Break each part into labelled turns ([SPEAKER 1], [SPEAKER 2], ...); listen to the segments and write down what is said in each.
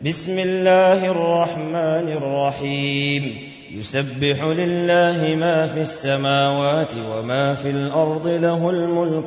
[SPEAKER 1] بسم الله الرحمن الرحيم يسبح لله ما في السماوات وما في الأرض له الملك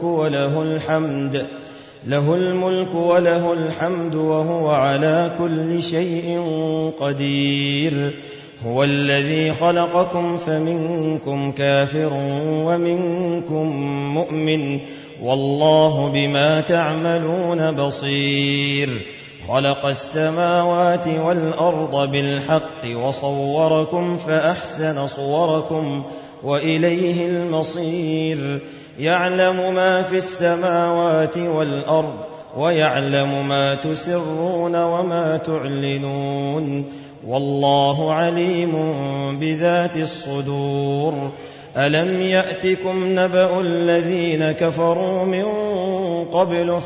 [SPEAKER 1] وله الحمد وهو على كل شيء قدير. هو الذي خلقكم فمنكم كافر ومنكم مؤمن والله بما تعملون بصير. خلق السماوات والأرض بالحق وصوركم فأحسن صوركم وإليه المصير. يعلم ما في السماوات والأرض ويعلم ما تسرون وما تعلنون والله عليم بذات الصدور. ألم يأتكم نبأ الذين كفروا من قبل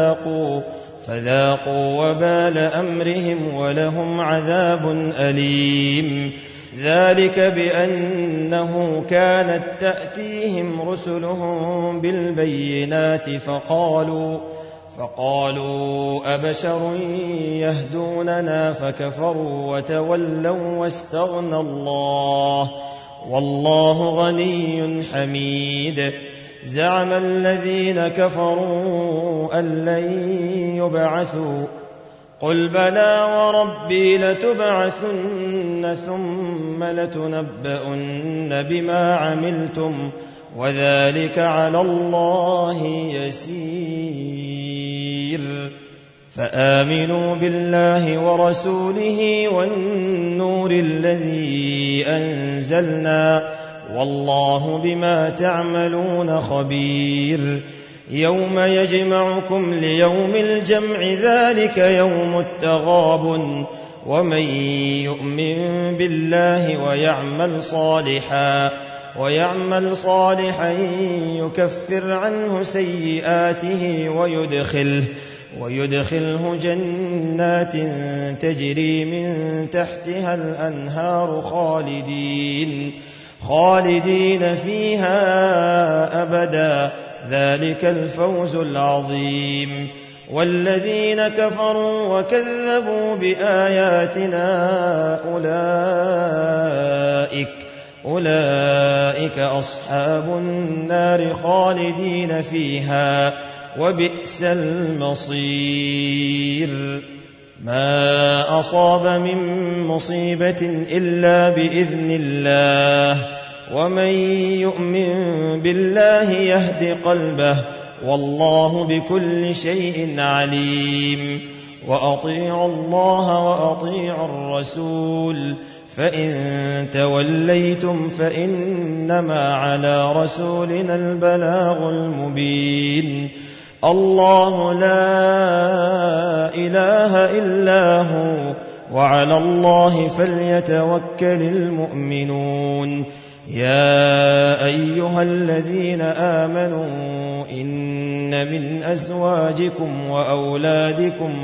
[SPEAKER 1] فذاقوا وبال أمرهم ولهم عذاب أليم. ذلك بأنه كانت تأتيهم رسلهم بالبينات فقالوا أبشر يهدوننا فكفروا وتولوا واستغنى الله والله غني حميد. زعم الذين كفروا أن لن يبعثوا قل بلى وربي لتبعثن ثم لتنبؤن بما عملتم وذلك على الله يسير. فآمنوا بالله ورسوله والنور الذي أنزلنا والله بما تعملون خبير. يوم يجمعكم ليوم الجمع ذلك يوم التغابن ومن يؤمن بالله ويعمل صالحا يكفر عنه سيئاته ويدخله جنات تجري من تحتها الأنهار خالدين فيها أبدا ذلك الفوز العظيم. والذين كفروا وكذبوا بآياتنا أولئك أصحاب النار خالدين فيها وبئس المصير. ما أصاب من مصيبة إلا بإذن الله ومن يؤمن بالله يهد قلبه والله بكل شيء عليم. وأطيعوا الله وأطيعوا الرسول فإن توليتم فإنما على رسولنا البلاغ المبين. الله لا إله إلا هو وعلى الله فليتوكل المؤمنون. يا أيها الذين آمنوا إن من أزواجكم وأولادكم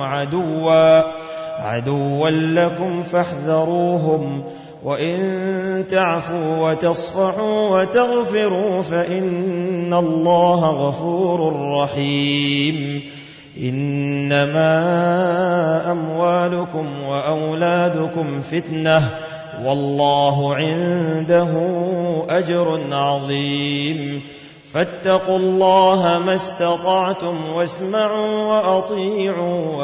[SPEAKER 1] عدوا لكم فاحذروهم وإن تعفوا وتصفحوا وتغفروا فإن الله غفور رحيم. إنما أموالكم وأولادكم فتنة والله عنده أجر عظيم. فاتقوا الله ما استطعتم واسمعوا وأطيعوا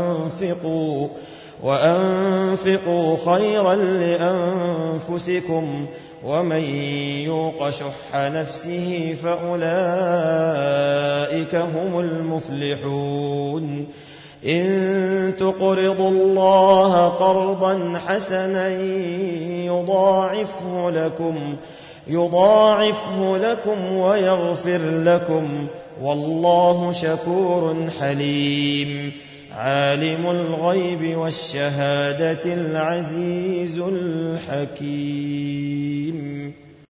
[SPEAKER 1] وأنفقوا خيرا لأنفسكم ومن يوق شح نفسه فأولئك هم المفلحون. إن تقرضوا الله قرضا حسنا يضاعفه لكم ويغفر لكم والله شكور حليم. عالم الغيب والشهادة العزيز الحكيم.